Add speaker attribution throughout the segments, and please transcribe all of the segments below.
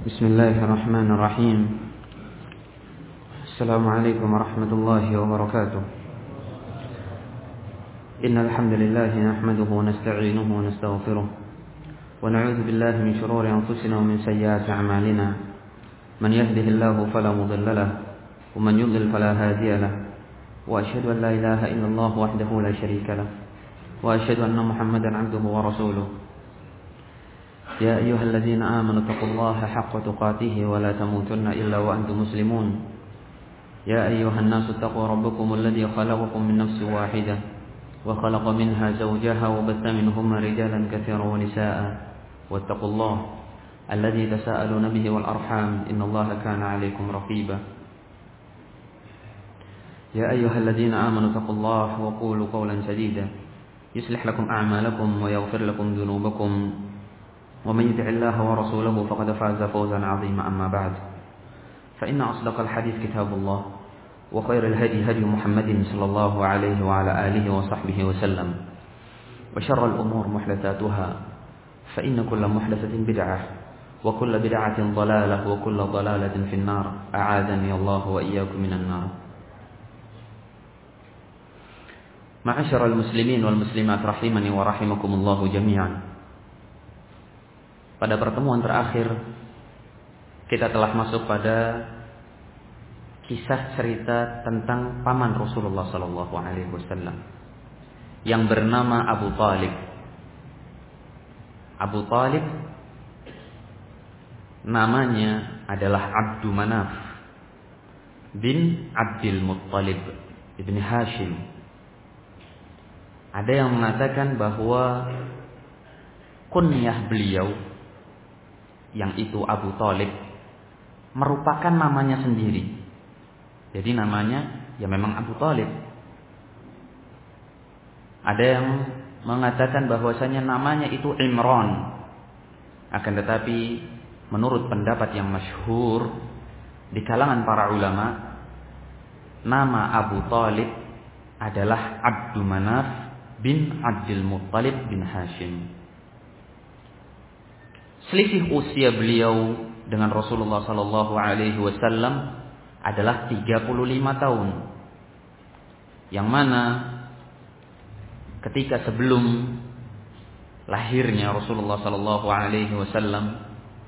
Speaker 1: بسم الله الرحمن الرحيم. السلام عليكم ورحمة الله وبركاته. إن الحمد لله نحمده ونستعينه ونستغفره ونعوذ بالله من شرور أنفسنا ومن سيئات أعمالنا. من يهده الله فلا مضل له ومن يضلل فلا هادي له، وأشهد أن لا إله إلا الله وحده لا شريك له، وأشهد أن محمدا عبده ورسوله. يا أيها الذين آمنوا اتقوا الله حق تقاته ولا تموتن إلا وأنتم مسلمون. يا أيها الناس اتقوا ربكم الذي خلقكم من نفس واحدة وخلق منها زوجها وبث منهما رجالا كثيرا ونساء، واتقوا الله الذي تساءلون به والأرحام إن الله كان عليكم رقيبا. يا أيها الذين آمنوا اتقوا الله وقولوا قولا سديدا يصلح لكم أعمالكم ويغفر لكم ذنوبكم، ومن يطع الله ورسوله فقد فاز فوزا عظيما. أما بعد، فإن أصدق الحديث كتاب الله، وخير الهدي هدي محمد صلى الله عليه وعلى آله وصحبه وسلم، وشر الأمور محدثاتها، فإن كل محدثة بدعة، وكل بدعة ضلالة، وكل ضلالة في النار. أعاذني الله وإياكم من النار. معاشر المسلمين والمسلمات rahimani wa rahimakumullahu jami'an. Pada pertemuan terakhir kita telah masuk pada kisah cerita tentang paman Rasulullah sallallahu alaihi wasallam yang bernama Abu Talib. Abu Talib namanya adalah Abdu Manaf bin Abdul Muttalib ibn Hashim. Ada yang mengatakan bahwa kunyah beliau, yang itu Abu Talib, merupakan namanya sendiri. Jadi namanya ya memang Abu Talib. Ada yang mengatakan bahwasanya namanya itu Imran. Akan tetapi menurut pendapat yang masyhur di kalangan para ulama, nama Abu Talib adalah Abdu Manaf bin Abdul Muttalib bin Hashim. Selisih usia beliau dengan Rasulullah sallallahu alaihi wasallam adalah 35 tahun. Yang mana ketika sebelum lahirnya Rasulullah sallallahu alaihi wasallam,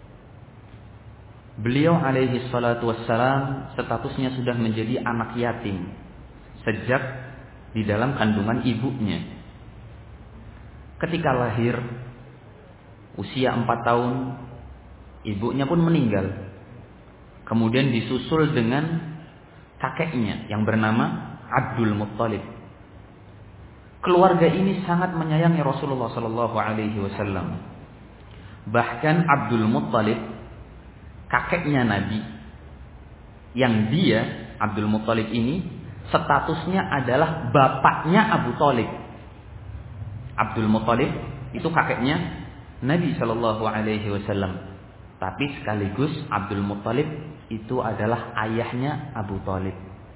Speaker 1: beliau alaihi salatu wassalam statusnya sudah menjadi anak yatim sejak di dalam kandungan ibunya. Ketika lahir usia 4 tahun, ibunya pun meninggal. Kemudian disusul dengan kakeknya yang bernama Abdul Muttalib. Keluarga ini sangat menyayangi Rasulullah sallallahu alaihi wasallam. Bahkan Abdul Muttalib, kakeknya Nabi, yang dia Abdul Muttalib ini statusnya adalah bapaknya Abu Talib. Abdul Muttalib itu kakeknya Nabi sallallahu alaihi wasallam, tapi sekaligus Abdul Muttalib itu adalah ayahnya Abu Talib.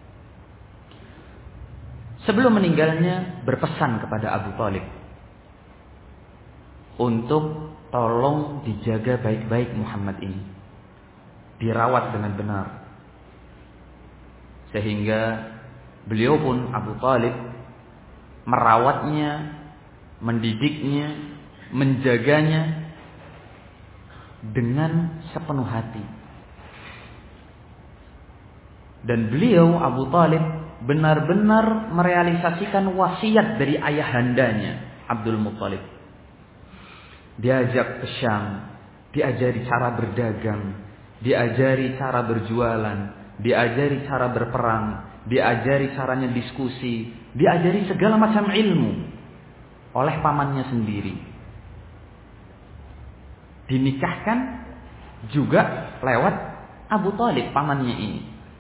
Speaker 1: Sebelum meninggalnya berpesan kepada Abu Talib untuk tolong dijaga baik-baik Muhammad ini, dirawat dengan benar. Sehingga beliau pun Abu Talib merawatnya, mendidiknya, menjaganya dengan sepenuh hati. Dan beliau Abu Talib benar-benar merealisasikan wasiat dari ayahandanya Abdul Muttalib. Diajak ke Syam, diajari cara berdagang, diajari cara berjualan, diajari cara berperang, diajari caranya diskusi, diajari segala macam ilmu oleh pamannya sendiri. Dinikahkan juga lewat Abu Talib, pamannya ini.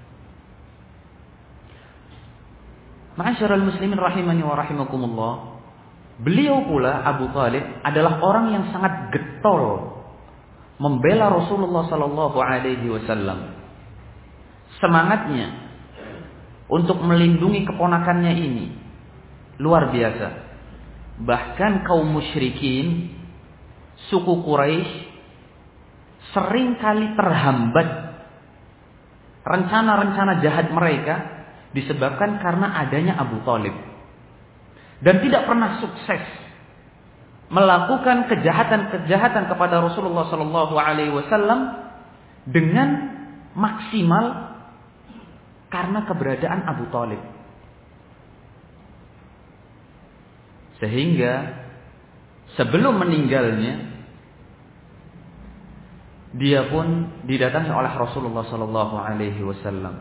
Speaker 1: Ma'asyiral muslimin rahimani wa rahimakumullah. Beliau pula Abu Talib adalah orang yang sangat getol membela Rasulullah sallallahu alaihi wasallam. Semangatnya untuk melindungi keponakannya ini luar biasa. Bahkan kaum musyrikin, suku Quraisy
Speaker 2: seringkali terhambat rencana-rencana jahat mereka disebabkan karena adanya Abu Thalib, dan tidak pernah sukses melakukan kejahatan-kejahatan kepada Rasulullah Sallallahu Alaihi Wasallam dengan maksimal karena keberadaan Abu Thalib. Sehingga sebelum meninggalnya dia pun didatangi oleh Rasulullah Sallallahu Alaihi Wasallam.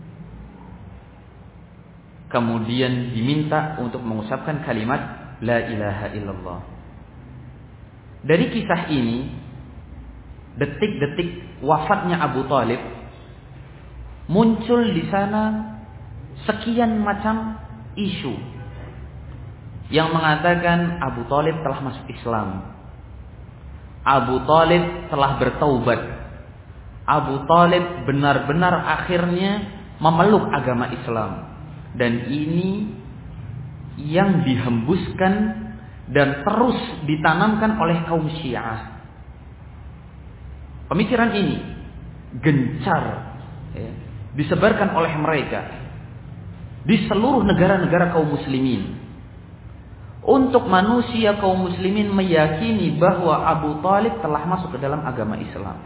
Speaker 2: Kemudian diminta untuk mengucapkan kalimat La ilaha illallah. Dari kisah ini, detik-detik wafatnya Abu Thalib, muncul di sana sekian macam isu yang mengatakan Abu Thalib telah masuk Islam, Abu Thalib telah bertaubat, Abu Thalib benar-benar akhirnya memeluk agama Islam. Dan ini yang dihembuskan dan terus ditanamkan oleh kaum Syiah. Pemikiran ini gencar disebarkan oleh mereka di seluruh negara-negara kaum muslimin, untuk manusia kaum muslimin meyakini bahwa Abu Thalib telah masuk ke dalam agama Islam.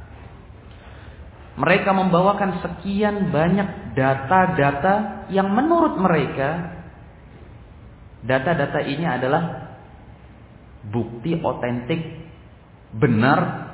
Speaker 2: Mereka membawakan sekian banyak data-data yang menurut mereka data-data ini adalah bukti otentik benar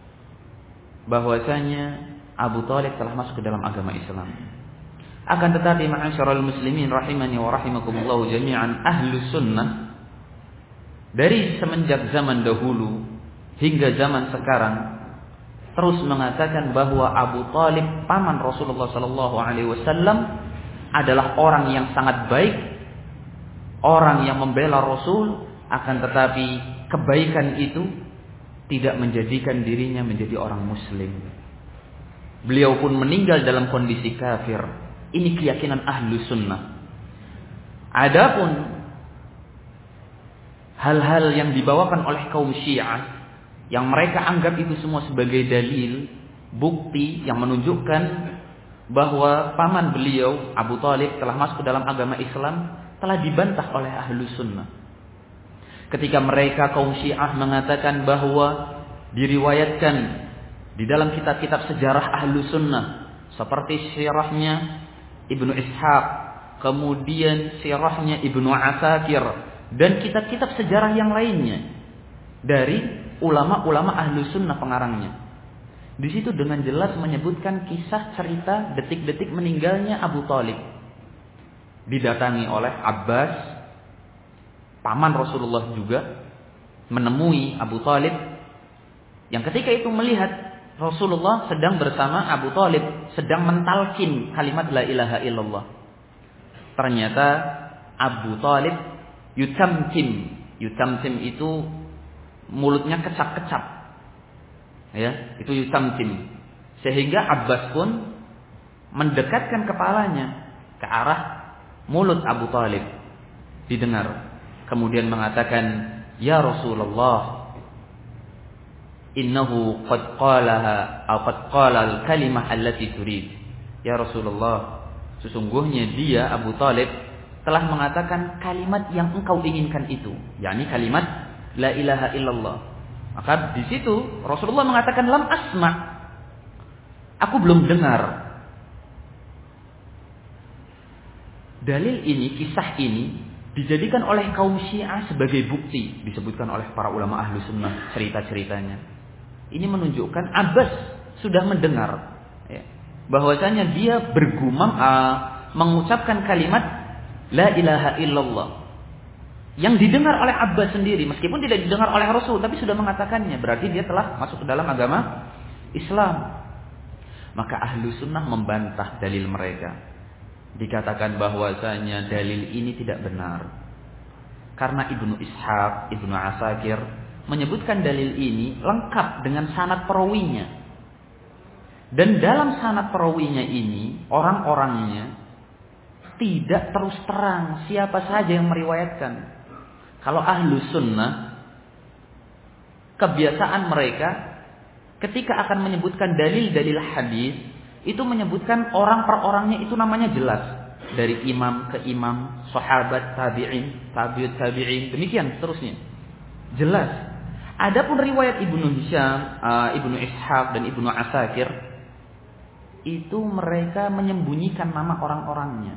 Speaker 2: bahwasanya Abu Thalib telah masuk ke dalam agama Islam. Akan tetapi ma'asyiral muslimin rahimani wa rahimakumullah jami'an, ahlus sunnah dari semenjak zaman dahulu hingga zaman sekarang terus mengatakan bahwa Abu Thalib paman Rasulullah sallallahu alaihi wasallam adalah orang yang sangat baik, orang yang membela Rasul, akan tetapi kebaikan itu tidak menjadikan dirinya menjadi orang muslim. Beliau pun meninggal dalam kondisi kafir. Ini keyakinan ahlu sunnah. Adapun hal-hal yang dibawakan oleh kaum Syiah yang mereka anggap itu semua sebagai dalil, bukti yang menunjukkan bahwa paman beliau Abu Thalib telah masuk ke dalam agama Islam, telah dibantah oleh ahlu sunnah. Ketika mereka kaum Syiah mengatakan bahwa diriwayatkan di dalam kitab-kitab sejarah ahlu sunnah seperti sirahnya Ibnu Ishaq, kemudian sirahnya Ibnu Asakir, dan kitab-kitab sejarah yang lainnya dari ulama-ulama ahlu sunnah pengarangnya. Di situ dengan jelas menyebutkan kisah cerita detik-detik meninggalnya Abu Thalib. Didatangi oleh Abbas, paman Rasulullah juga, menemui Abu Thalib, yang ketika itu melihat Rasulullah sedang bersama Abu Thalib, sedang mentalkin kalimat la ilaha illallah. Ternyata Abu Thalib yutamtim itu mulutnya kecap-kecap, ya, itu yutamtim. Sehingga Abbas pun mendekatkan kepalanya ke arah mulut Abu Thalib, didengar. Kemudian mengatakan, ya Rasulullah, innahu qad qalaha atau qad qala al-kalimah allati turid. Ya Rasulullah, sesungguhnya dia Abu Thalib telah mengatakan kalimat yang engkau inginkan itu, yakni kalimat la ilaha illallah. Maka di situ Rasulullah mengatakan lam asma', aku belum dengar. Dalil ini, kisah ini dijadikan oleh kaum Syiah sebagai bukti, disebutkan oleh para ulama ahlu sunnah cerita-ceritanya. Ini menunjukkan Abbas sudah mendengar, ya, bahwasanya dia bergumam mengucapkan kalimat la ilaha illallah yang didengar oleh Abbas sendiri, meskipun tidak didengar oleh Rasul, tapi sudah mengatakannya, berarti dia telah masuk ke dalam agama Islam. Maka ahlu sunnah membantah dalil mereka. Dikatakan bahwasanya dalil ini tidak benar, karena Ibnu Ishaq, Ibnu Asakir menyebutkan dalil ini lengkap dengan sanad perawinya. Dan dalam sanad perawinya ini, orang-orangnya tidak terus terang siapa saja yang meriwayatkan. Kalau ahlu sunnah, kebiasaan mereka ketika akan menyebutkan dalil-dalil hadis, itu menyebutkan orang per orangnya itu namanya jelas. Dari imam ke imam, sahabat, tabi'in, tabi'ut tabi'in, demikian seterusnya. Jelas. Adapun riwayat Ibnu Hisham, Ibnu Ishaq dan Ibnu Asakir, itu mereka menyembunyikan nama orang-orangnya.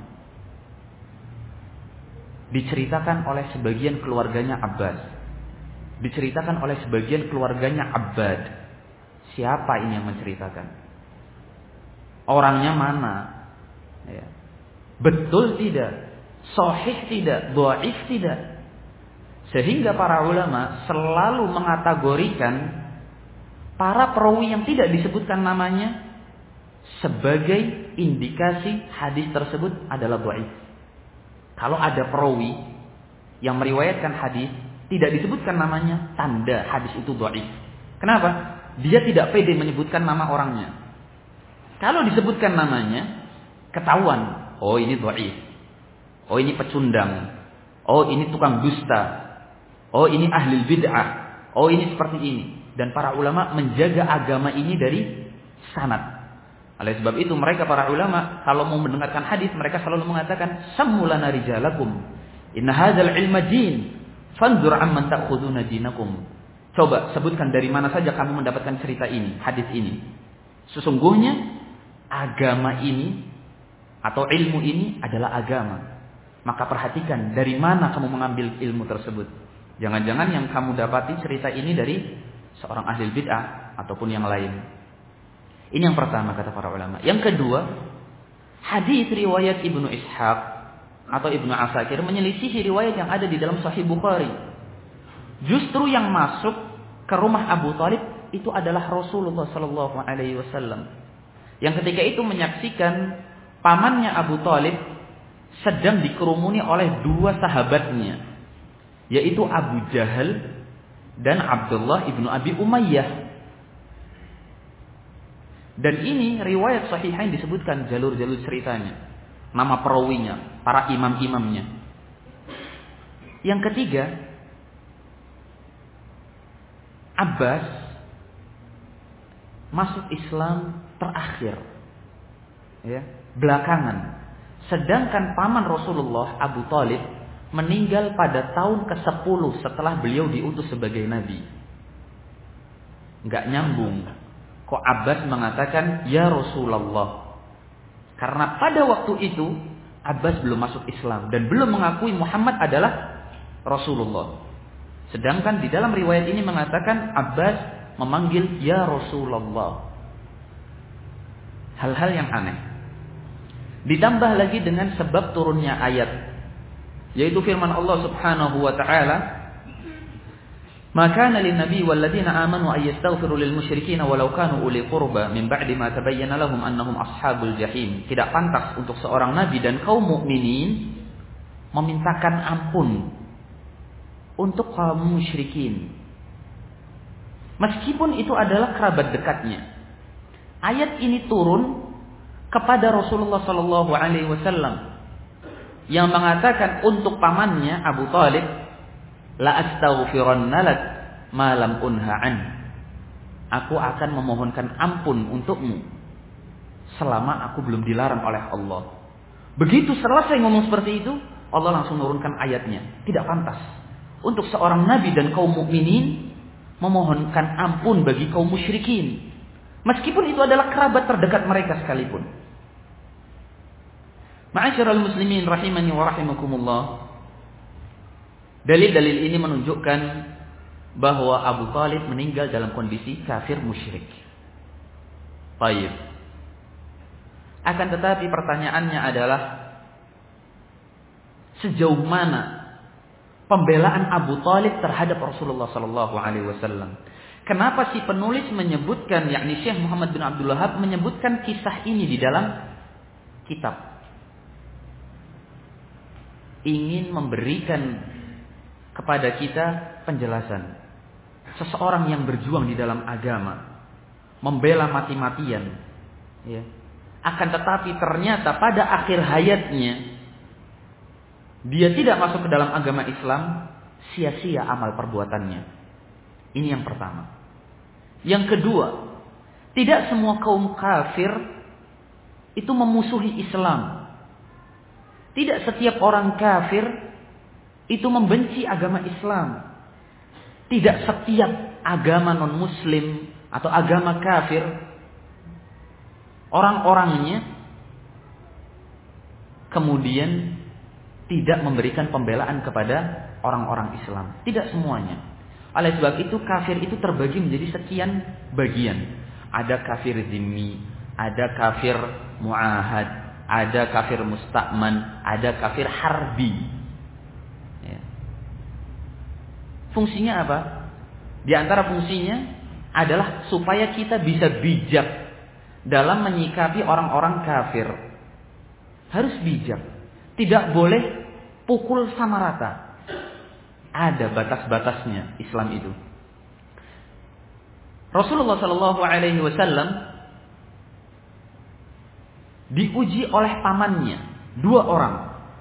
Speaker 2: Diceritakan oleh sebagian keluarganya Abbas. Diceritakan oleh sebagian keluarganya Abbad. Siapa ini yang menceritakan? Orangnya mana? Ya. Betul tidak? Sahih tidak? Dhaif tidak? Sehingga para ulama selalu mengategorikan para perawi yang tidak disebutkan namanya sebagai indikasi hadis tersebut adalah dhaif. Kalau ada perawi yang meriwayatkan hadis tidak disebutkan namanya, tanda hadis itu dhaif. Kenapa? Dia tidak pede menyebutkan nama orangnya. Kalau disebutkan namanya, ketahuan, oh ini dhaif. Oh ini pecundang. Oh ini tukang dusta. Oh ini ahli bid'ah. Oh ini seperti ini. Dan para ulama menjaga agama ini dari sanad. Oleh sebab itu mereka para ulama kalau mau mendengarkan hadis mereka selalu mengatakan sammulana rijalakum inna hadzal ilma din fanzur amman ta'khuduna dinakum. Coba sebutkan dari mana saja kamu mendapatkan cerita ini, hadis ini. Sesungguhnya agama ini atau ilmu ini adalah agama. Maka perhatikan dari mana kamu mengambil ilmu tersebut. Jangan-jangan yang kamu dapati cerita ini dari seorang ahli bid'ah ataupun yang lain. Ini yang pertama kata para ulama. Yang kedua, hadis riwayat Ibnu Ishaq atau Ibnu Asakir menyelisihi riwayat yang ada di dalam Sahih Bukhari. Justru yang masuk ke rumah Abu Thalib itu adalah Rasulullah sallallahu alaihi wasallam. Yang ketika itu menyaksikan pamannya Abu Thalib sedang dikerumuni oleh dua sahabatnya, yaitu Abu Jahal dan Abdullah ibnu Abi Umayyah. Dan ini riwayat sahihain disebutkan jalur-jalur ceritanya, nama perawinya, para imam-imamnya. Yang ketiga, Abbas masuk Islam terakhir, ya, belakangan. Sedangkan paman Rasulullah Abu Thalib meninggal pada tahun ke-10 setelah beliau diutus sebagai nabi. Enggak nyambung. Kok Abbas mengatakan ya Rasulullah? Karena pada waktu itu Abbas belum masuk Islam dan belum mengakui Muhammad adalah Rasulullah. Sedangkan di dalam riwayat ini mengatakan Abbas memanggil ya Rasulullah. Hal-hal yang aneh. Ditambah lagi dengan sebab turunnya ayat, yaitu firman Allah Subhanahu wa taala, "Maka lin nabi wal ladzina amanu ay yastaghfiru lil musyrikeena walau kanu uli qurba min ba'di ma tabayyana lahum annahum ashabul jahim." Tidak pantas untuk seorang nabi dan kaum mukminin memintakan ampun untuk kaum musyrikin meskipun itu adalah kerabat dekatnya. Ayat ini turun kepada Rasulullah sallallahu alaihi wasallam yang mengatakan untuk pamannya Abu Thalib, la astaghfiranna lak ma lam unha an. Aku akan memohonkan ampun untukmu selama aku belum dilarang oleh Allah. Begitu selesai ngomong seperti itu, Allah langsung menurunkan ayatnya. Tidak pantas untuk seorang nabi dan kaum mukminin memohonkan ampun bagi kaum musyrikin, meskipun itu adalah kerabat terdekat mereka sekalipun. Ma'asyiral muslimin rahimani wa rahimakumullah. Dalil-dalil ini menunjukkan bahwa Abu Thalib meninggal dalam kondisi kafir musyrik. Baik. Akan tetapi pertanyaannya adalah sejauh mana pembelaan Abu Thalib terhadap Rasulullah sallallahu alaihi wasallam? Kenapa si penulis menyebutkan, yakni Syekh Muhammad bin Abdul Wahab menyebutkan kisah ini di dalam kitab? Ingin memberikan kepada kita penjelasan. Seseorang yang berjuang di dalam agama, membela mati-matian, ya. Akan tetapi ternyata pada akhir hayatnya dia tidak masuk ke dalam agama Islam, sia-sia amal perbuatannya. Ini yang pertama. Yang kedua, Tidak semua kaum kafir itu memusuhi Islam. Tidak setiap orang kafir itu membenci agama Islam. Tidak setiap agama non-muslim atau agama kafir, orang-orangnya kemudian tidak memberikan pembelaan kepada orang-orang Islam. Tidak semuanya. Oleh sebab itu kafir itu terbagi menjadi sekian bagian. Ada kafir zimmi, ada kafir muahad, ada kafir musta'man, ada kafir harbi. Ya. Fungsinya apa? Di antara fungsinya adalah supaya kita bisa bijak dalam menyikapi orang-orang kafir. Harus bijak. Tidak boleh pukul sama rata. Ada batas-batasnya Islam itu. Rasulullah Shallallahu Alaihi Wasallam diuji oleh pamannya, 2 orang.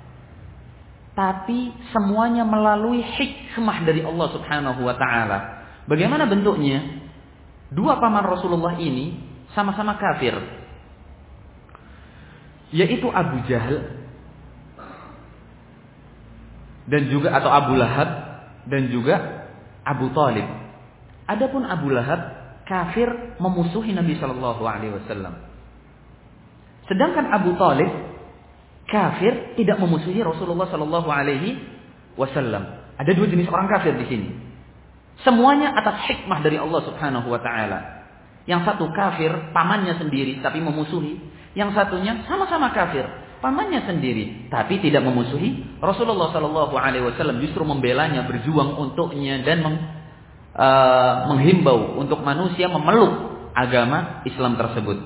Speaker 2: Tapi semuanya melalui hikmah dari Allah Subhanahu Wa Taala. Bagaimana bentuknya? 2 paman Rasulullah ini sama-sama kafir, yaitu Abu Jahal dan juga atau Abu Lahab dan juga Abu Talib. Adapun Abu Lahab kafir memusuhi Nabi Shallallahu Alaihi Wasallam, sedangkan Abu Talib kafir tidak memusuhi Rasulullah Shallallahu Alaihi Wasallam. Ada 2 jenis orang kafir di sini. Semuanya atas hikmah dari Allah Subhanahu Wa Taala. Yang satu kafir, pamannya sendiri, tapi memusuhi. Yang satunya sama-sama kafir, pamannya sendiri, tapi tidak memusuhi. Rasulullah Shallallahu Alaihi Wasallam justru membelanya, berjuang untuknya dan menghimbau untuk manusia memeluk agama Islam tersebut.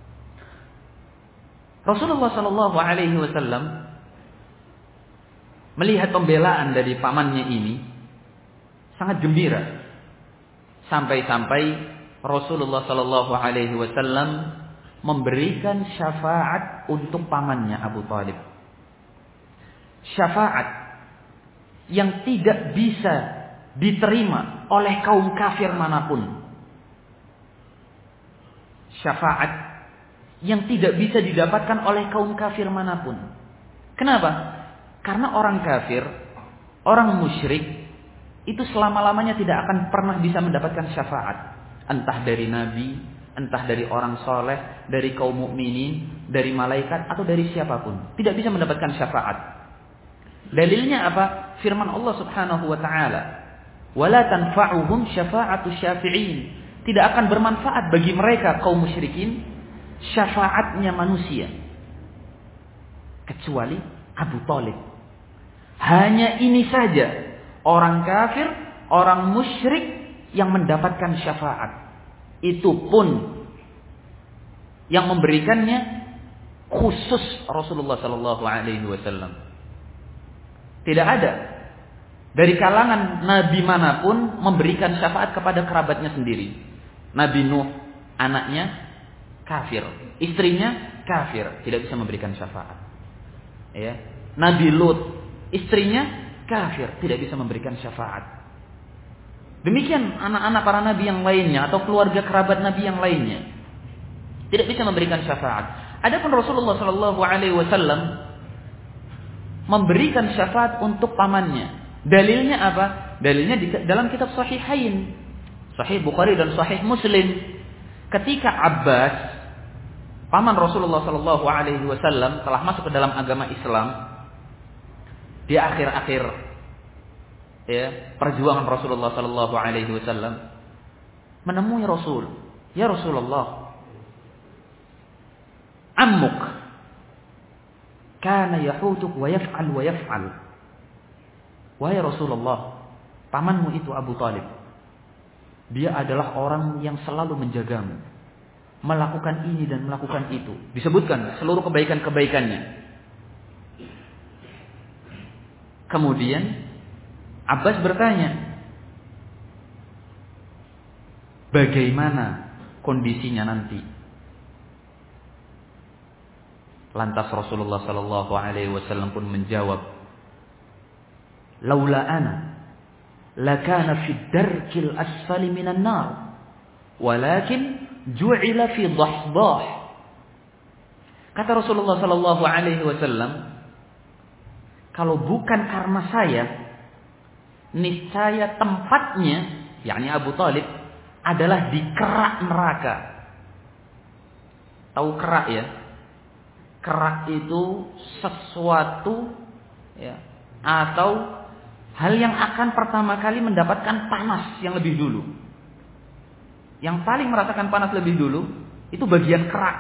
Speaker 2: Rasulullah Shallallahu Alaihi Wasallam melihat pembelaan dari pamannya ini sangat gembira, sampai-sampai Rasulullah Shallallahu Alaihi Wasallam memberikan syafaat untuk pamannya Abu Talib. Syafaat yang tidak bisa diterima oleh kaum kafir manapun. Syafaat yang tidak bisa didapatkan oleh kaum kafir manapun. Kenapa? Karena orang kafir, orang musyrik itu selama-lamanya tidak akan pernah bisa mendapatkan syafaat. Entah dari nabi, entah dari orang soleh, dari kaum mukminin, dari malaikat, atau dari siapapun. Tidak bisa mendapatkan syafaat. Dalilnya apa? Firman Allah Subhanahu Wa Taala, "Wala tanfa'uhum syafa'atu syafi'in." Tidak akan bermanfaat bagi mereka kaum musyrikin syafaatnya manusia, kecuali Abu Talib. Hanya ini saja orang kafir, orang musyrik yang mendapatkan syafaat. Itu pun yang memberikannya khusus Rasulullah Sallallahu Alaihi Wasallam. Tidak ada dari kalangan nabi manapun memberikan syafaat kepada kerabatnya sendiri. Nabi Nuh, anaknya kafir, istrinya kafir, tidak bisa memberikan syafaat. Ya. Nabi Lut, istrinya kafir, tidak bisa memberikan syafaat. Demikian anak-anak para nabi yang lainnya atau keluarga kerabat nabi yang lainnya tidak bisa memberikan syafaat. Adapun Rasulullah Shallallahu Alaihi Wasallam memberikan syafaat untuk pamannya. Dalilnya apa? Dalilnya dalam kitab Sahihain, Sahih Bukhari dan Sahih Muslim. Ketika Abbas, paman Rasulullah Shallallahu Alaihi Wasallam, telah masuk ke dalam agama Islam di akhir-akhir perjuangan Rasulullah Sallallahu Alaihi Wasallam, menemui Rasul, ya Rasulullah, ammuk kana yahutuk wa yaf'al wa yaf'al. Wahai Rasulullah, pamanmu itu Abu Talib, dia adalah orang yang selalu menjagamu, melakukan ini dan melakukan itu. Disebutkan seluruh kebaikan-kebaikannya. Kemudian Abbas bertanya, bagaimana kondisinya nanti? Lantas Rasulullah Sallallahu Alaihi Wasallam pun menjawab, laula ana lakana fi darkil asfali minan nar, walakin ju'ila fi dhahdah. Kata Rasulullah sallallahu alaihi wasallam, kalau bukan karena saya, niscaya tempatnya, yakni Abu Thalib, adalah di kerak neraka. Tahu kerak ya? Kerak itu sesuatu ya, atau hal yang akan pertama kali mendapatkan panas yang lebih dulu. Yang paling merasakan panas lebih dulu itu bagian kerak.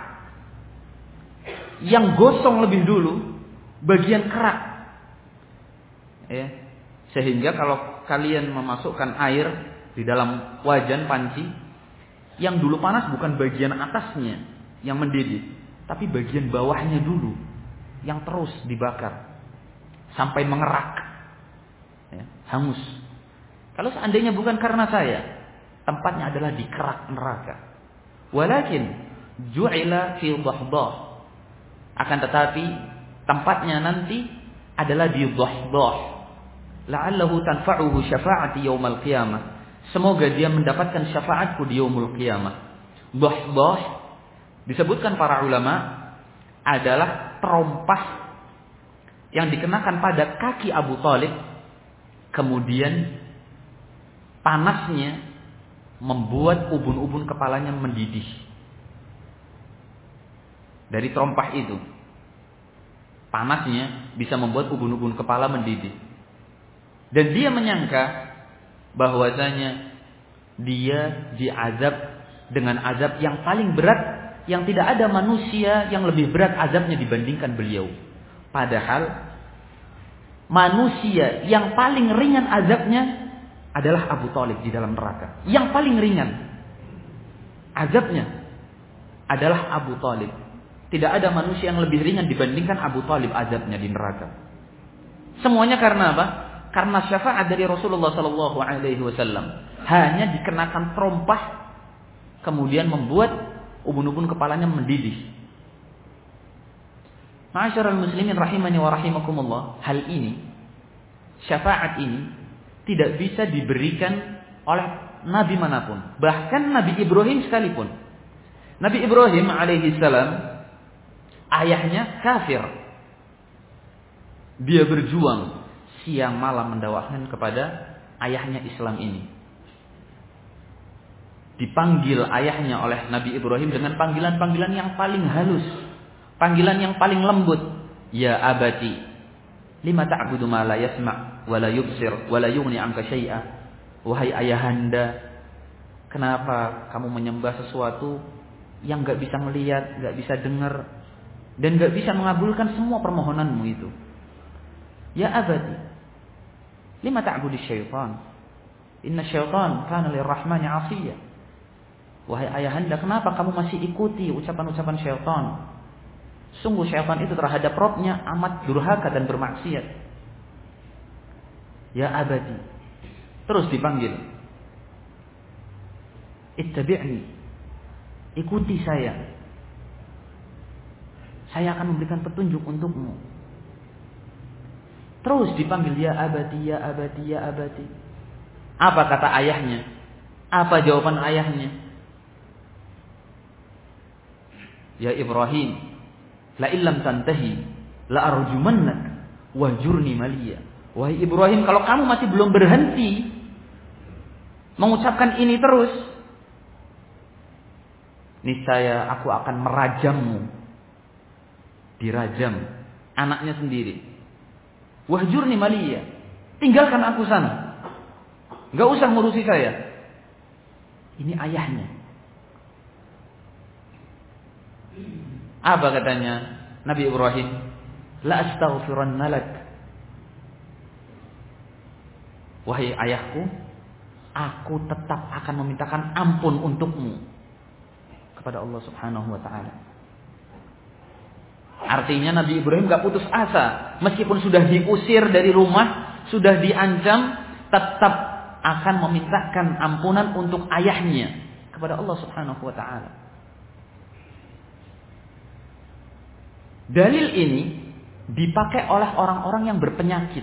Speaker 2: Yang gosong lebih dulu bagian kerak. Ya. Sehingga kalau kalian memasukkan air di dalam wajan panci, yang dulu panas bukan bagian atasnya yang mendidih, tapi bagian bawahnya dulu yang terus dibakar sampai mengerak, ya, hangus. Kalau seandainya bukan karena saya, tempatnya adalah di kerak neraka. Walakin ju'ila fi dhahdah. Akan tetapi tempatnya nanti adalah di dhahdah. La'allahu tanfa'uhu syafa'ati yaumal qiyamah. Semoga dia mendapatkan syafaatku di yaumul qiyamah. Dhahdah disebutkan para ulama adalah terompah yang dikenakan pada kaki Abu Thalib, kemudian panasnya membuat ubun-ubun kepalanya mendidih. Dari terompah itu, panasnya bisa membuat ubun-ubun kepala mendidih. Dan dia menyangka bahwasanya dia diazab dengan azab yang paling berat, yang tidak ada manusia yang lebih berat azabnya dibandingkan beliau. Padahal manusia yang paling ringan azabnya adalah Abu Thalib di dalam neraka. Yang paling ringan azabnya adalah Abu Thalib. Tidak ada manusia yang lebih ringan dibandingkan Abu Thalib azabnya di neraka. Semuanya karena apa? Karena syafaat dari Rasulullah sallallahu alaihi wasallam. Hanya dikenakan terompah, kemudian membuat ubun-ubun kepalanya mendidih. Ma'asyiral muslimin rahimani wa rahimakumullah, hal ini, syafaat ini tidak bisa diberikan oleh nabi manapun, bahkan Nabi Ibrahim sekalipun. Nabi Ibrahim alaihi salam, ayahnya kafir. Dia berjuang siang malam mendakwahkan kepada ayahnya Islam ini. Dipanggil ayahnya oleh Nabi Ibrahim dengan panggilan-panggilan yang paling halus, panggilan yang paling lembut. Ya abati, lima ta'budu ma la yasma' wa la yubsir wa la yughni 'anka syai'a. Wahai ayahanda, kenapa kamu menyembah sesuatu yang enggak bisa melihat, enggak bisa dengar, dan enggak bisa mengabulkan semua permohonanmu itu? Ya abati, lima ta'budu syaitan? Inna syaitan kana lirrahmani 'asiyya. Wahai ayahanda, kenapa kamu masih ikuti ucapan-ucapan syaitan? Sungguh syaitan itu terhadap Rabbnya amat durhaka dan bermaksiat. Ya abadi, terus dipanggil. Ittabi'ni, ikuti saya. Saya akan memberikan petunjuk untukmu. Terus dipanggil, ya abadi, ya abadi, ya abadi. Apa kata ayahnya? Apa jawaban ayahnya? Ya Ibrahim, la illam tantahi la arjumannak wahjurni maliya. Wahai Ibrahim, kalau kamu masih belum berhenti mengucapkan ini terus, niscaya aku akan merajammu. Dirajam anaknya sendiri. Wahjurni maliya, tinggalkan aku sana, enggak usah ngurusi saya. Ini ayahnya. Apa katanya Nabi Ibrahim? La astaghfiranna lak. Wahai ayahku, aku tetap akan memintakan ampun untukmu kepada Allah Subhanahu wa taala. Artinya Nabi Ibrahim gak putus asa, meskipun sudah diusir dari rumah, sudah diancam, tetap akan memintakan ampunan untuk ayahnya kepada Allah Subhanahu wa taala. Dalil ini dipakai oleh orang-orang yang berpenyakit.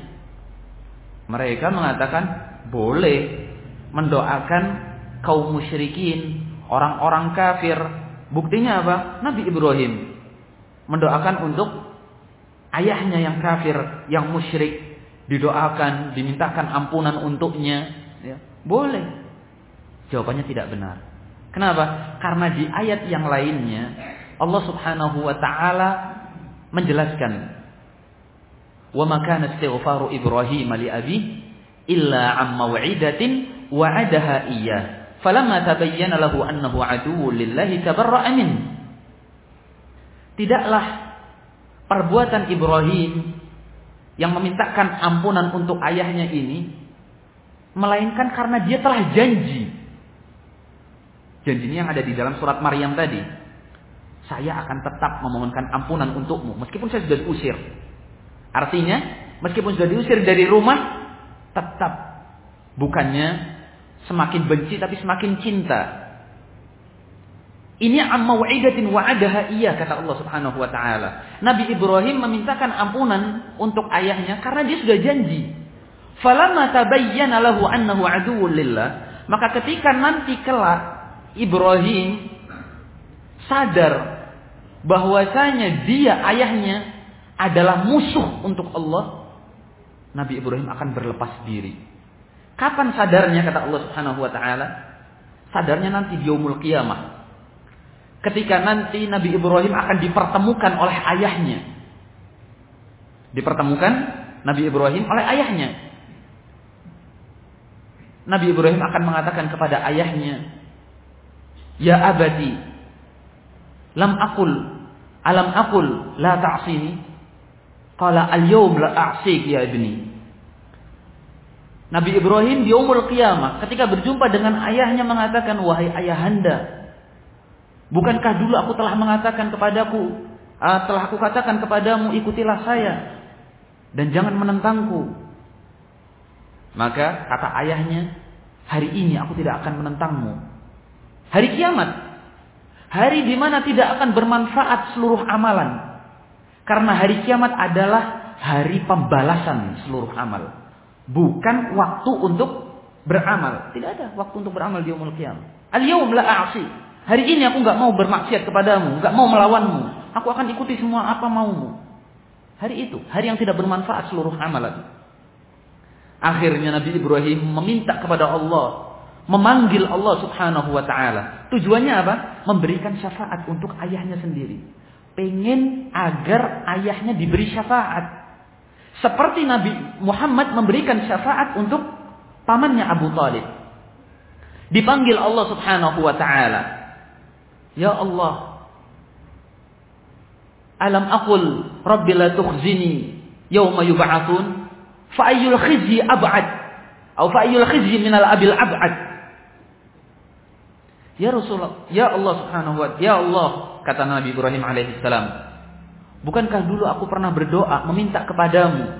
Speaker 2: Mereka mengatakan boleh mendoakan kaum musyrikin, orang-orang kafir. Buktinya apa? Nabi Ibrahim mendoakan untuk ayahnya yang kafir, yang musyrik, didoakan, dimintakan ampunan untuknya. Ya, boleh. Jawabannya tidak benar. Kenapa? Karena di ayat yang lainnya Allah Subhanahu wa taala menjelaskan, "Wa ma kana istighfaru Ibrahim li abihi illa 'an maw'idatin wa'adaha iyyah. Falamma tabayyana lahu annahu 'aduwwun lillahi tabarra'a min." Tidaklah perbuatan Ibrahim yang memintakan ampunan untuk ayahnya ini melainkan karena dia telah janji. Janji ini yang ada di dalam surat Maryam tadi. Saya akan tetap memohonkan ampunan untukmu meskipun saya sudah diusir. Artinya, meskipun sudah diusir dari rumah, tetap bukannya semakin benci tapi semakin cinta. Ini amma wa'idatin wa'adaha iya, kata Allah Subhanahu wa taala. Nabi Ibrahim memintakan ampunan untuk ayahnya karena dia sudah janji. Falamma tabayyana lahu annahu aduwwun lillah, maka ketika nanti kelak Ibrahim sadar bahwasanya dia ayahnya adalah musuh untuk Allah, Nabi Ibrahim akan berlepas diri. Kapan sadarnya, kata Allah Subhanahu wa taala? Sadarnya nanti di yaumul qiyamah. Ketika nanti Nabi Ibrahim akan dipertemukan oleh ayahnya. Dipertemukan Nabi Ibrahim oleh ayahnya. Nabi Ibrahim akan mengatakan kepada ayahnya, "Ya abati, alam aqul la ta'sini?" Qala al-yawm la a'sik ya ibni. Nabi Ibrahim di yaumul qiyamah ketika berjumpa dengan ayahnya mengatakan, "Wahai ayahanda, bukankah dulu aku telah mengatakan kepadaku, telah aku katakan kepadamu, ikutilah saya dan jangan menentangku." Maka kata ayahnya, "Hari ini aku tidak akan menentangmu." Hari kiamat, hari di mana tidak akan bermanfaat seluruh amalan. Karena hari kiamat adalah hari pembalasan seluruh amal, bukan waktu untuk beramal. Tidak ada waktu untuk beramal di yaumul qiyamah. Al-yawm la a'si. Hari ini aku enggak mau bermaksiat kepadamu, enggak mau melawanmu. Aku akan ikuti semua apa maumu. Hari itu, hari yang tidak bermanfaat seluruh amalan. Akhirnya Nabi Ibrahim meminta kepada Allah, memanggil Allah Subhanahu wa taala. Tujuannya apa? Memberikan syafaat untuk ayahnya sendiri. Pengen agar ayahnya diberi syafaat. Seperti Nabi Muhammad memberikan syafaat untuk pamannya Abu Talib. Dipanggil Allah Subhanahu wa taala. "Ya Allah, alam aqul rabbi la tukhzini yawma yub'atsun fa ayyul khizyi ab'ad atau fa ayyul khizyi minal abil ab'ad." Ya Rasulullah, ya Allah Subhanahu wa ta'ala, ya Allah, kata Nabi Ibrahim alaihissalam, bukankah dulu aku pernah berdoa meminta kepadamu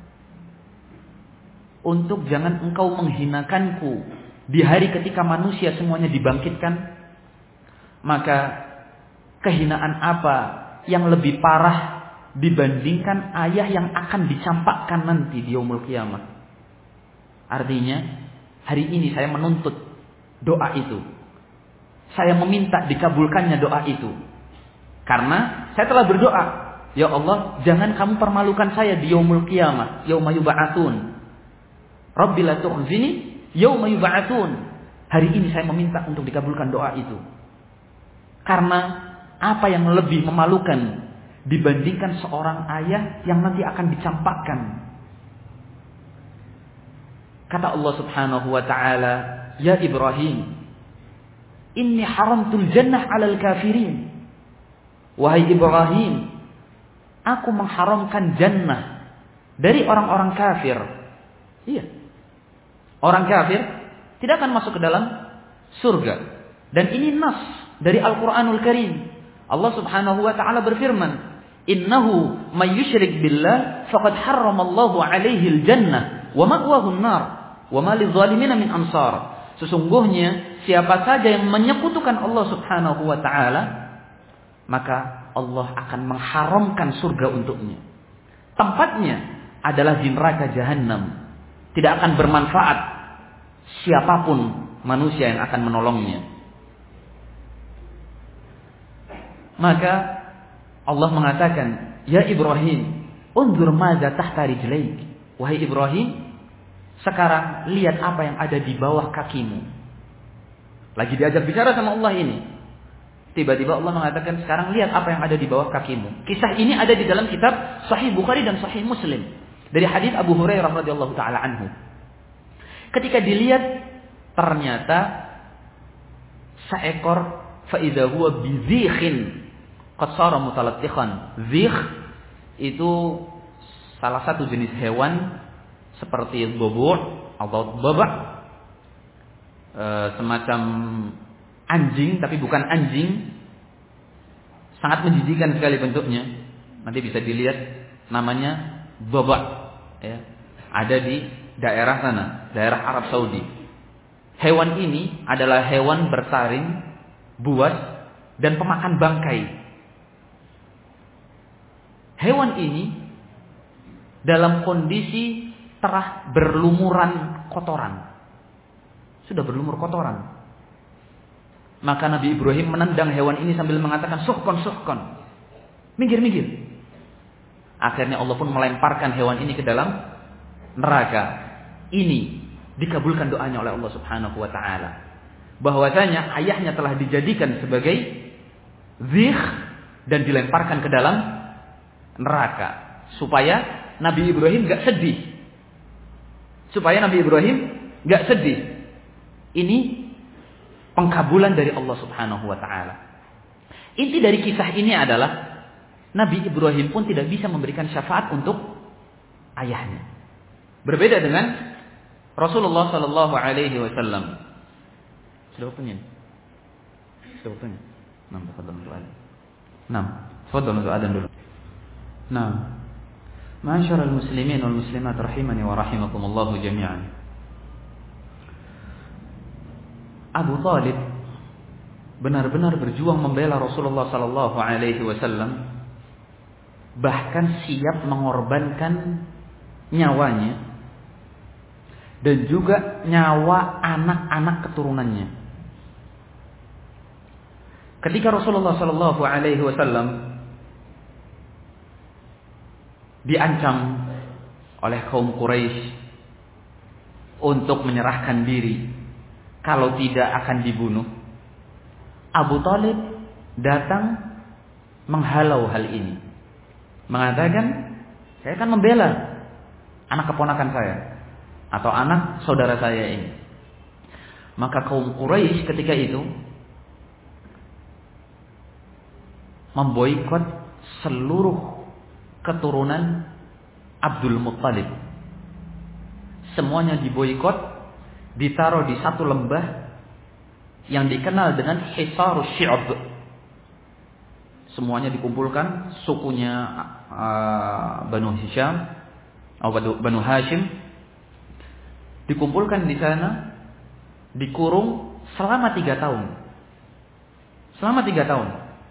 Speaker 2: untuk jangan engkau menghinakanku di hari ketika manusia semuanya dibangkitkan? Maka kehinaan apa yang lebih parah dibandingkan ayah yang akan dicampakkan nanti di yaumul qiyamah? Artinya, hari ini saya menuntut doa itu. Saya meminta dikabulkannya doa itu. Karena saya telah berdoa, ya Allah, jangan kamu permalukan saya di yaumul qiyamah, yauma yub'atsun. Rabbi la tukhzini yauma yub'atsun. Hari ini saya meminta untuk dikabulkan doa itu. Karena apa yang lebih memalukan dibandingkan seorang ayah yang nanti akan dicampakkan? Kata Allah Subhanahu wa taala, "Ya Ibrahim, inni haramtul jannah 'alal kafirin." Wahai Ibrahim, aku mengharamkan jannah dari orang-orang kafir. Iya. Orang kafir tidak akan masuk ke dalam surga. Dan ini nas dari Al-Qur'anul Karim. Allah Subhanahu wa taala berfirman, "Innahu may yusyrik billah faqad harramallahu 'alaihi al-jannah wa ma'wahu an-nar wa ma lidh-dhalimin min ansar." Sesungguhnya siapa saja yang menyekutukan Allah Subhanahu wa taala, maka Allah akan mengharamkan surga untuknya. Tempatnya adalah di neraka jahanam. Tidak akan bermanfaat siapapun manusia yang akan menolongnya. Maka Allah mengatakan, "Ya Ibrahim, unzur madza tahta rijlaik." Wahai Ibrahim, sekarang lihat apa yang ada di bawah kakimu. Lagi diajak bicara sama Allah ini. Tiba-tiba Allah mengatakan, sekarang lihat apa yang ada di bawah kakimu. Kisah ini ada di dalam kitab Sahih Bukhari dan Sahih Muslim. Dari hadis Abu Hurairah radhiyallahu taala anhu. Ketika dilihat, ternyata seekor faidha huwa bizikhin qad sara mutalattikhan. Zikh itu salah satu jenis hewan seperti bobor atau babak, semacam anjing tapi bukan anjing, sangat menjijikkan sekali bentuknya. Nanti bisa dilihat, namanya babak, ya. Ada di daerah sana, daerah Arab Saudi. Hewan ini adalah hewan bertaring, buas, dan pemakan bangkai. Hewan ini dalam kondisi telah berlumuran kotoran. Sudah berlumur kotoran. Maka Nabi Ibrahim menendang hewan ini sambil mengatakan, "Suhkon, suhkon." Minggir, minggir. Akhirnya Allah pun melemparkan hewan ini ke dalam neraka. Ini dikabulkan doanya oleh Allah Subhanahu wa taala. Bahwasanya ayahnya telah dijadikan sebagai zikh dan dilemparkan ke dalam neraka supaya Nabi Ibrahim enggak sedih. Ini pengkabulan dari Allah Subhanahu wa taala. Inti dari kisah ini adalah Nabi Ibrahim pun tidak bisa memberikan syafaat untuk ayahnya. Berbeda dengan Rasulullah sallallahu alaihi wasallam. Sudah punya? Nah, tafadhal untuk adzan dulu. Nah. Ma'asyiral muslimin wal muslimat rahimani wa rahimakumullah jami'an. Abu Talib benar-benar berjuang membela Rasulullah sallallahu alaihi wasallam, bahkan siap mengorbankan nyawanya dan juga nyawa anak-anak keturunannya. Ketika Rasulullah sallallahu alaihi wasallam diancam oleh kaum Quraisy untuk menyerahkan diri, kalau tidak akan dibunuh, Abu Talib datang menghalau hal ini, mengatakan, saya akan membela anak keponakan saya atau anak saudara saya ini. Maka kaum Quraisy ketika itu memboikot seluruh keturunan Abdul Muttalib. Semuanya diboikot, ditaruh di satu lembah yang dikenal dengan Hisarus Syi'ab. Semuanya dikumpulkan, sukunya Banu Hisham atau Banu Hashim dikumpulkan di sana, dikurung selama 3 tahun. Selama 3 tahun.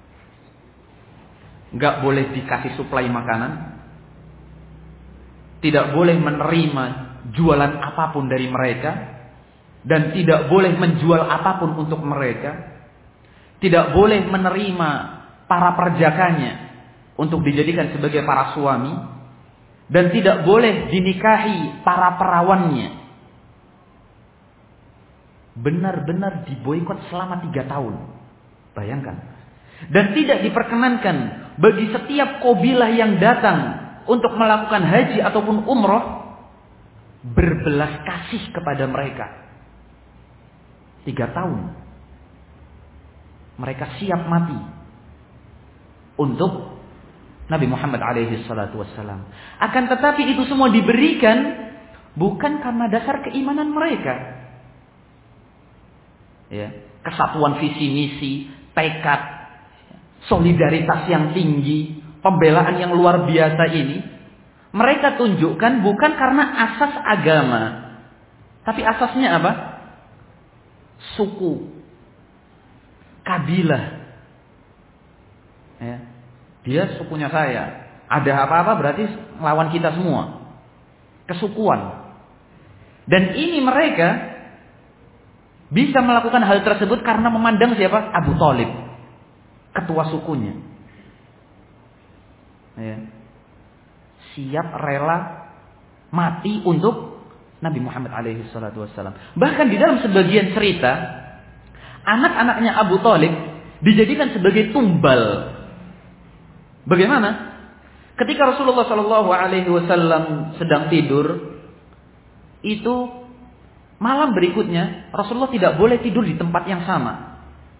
Speaker 2: Gak boleh dikasih suplai makanan, tidak boleh menerima jualan apapun dari mereka, dan tidak boleh menjual apapun untuk mereka, tidak boleh menerima para perjakanya untuk dijadikan sebagai para suami, dan tidak boleh dinikahi para perawannya. Benar-benar diboikot selama 3 tahun. Bayangkan. Dan tidak diperkenankan bagi setiap kabilah yang datang untuk melakukan haji ataupun umroh berbelas kasih kepada mereka. 3 tahun mereka siap mati untuk Nabi Muhammad alaihi salatu wassalam. Akan tetapi itu semua diberikan bukan karena dasar keimanan mereka, ya, kesatuan visi misi, tekad, solidaritas yang tinggi, pembelaan yang luar biasa ini mereka tunjukkan bukan karena asas agama, tapi asasnya apa? Suku, kabilah. Ya. Dia sukunya saya, ada apa-apa berarti melawan kita semua. Kesukuan. Dan ini mereka bisa melakukan hal tersebut karena memandang siapa? Abu Talib, ketua sukunya. Ya. Siap rela mati untuk Nabi Muhammad alaihi salatu wassalam. Bahkan di dalam sebagian cerita, anak-anaknya Abu Thalib dijadikan sebagai tumbal. Bagaimana? Ketika Rasulullah sallallahu alaihi wasallam sedang tidur, itu malam berikutnya Rasulullah tidak boleh tidur di tempat yang sama.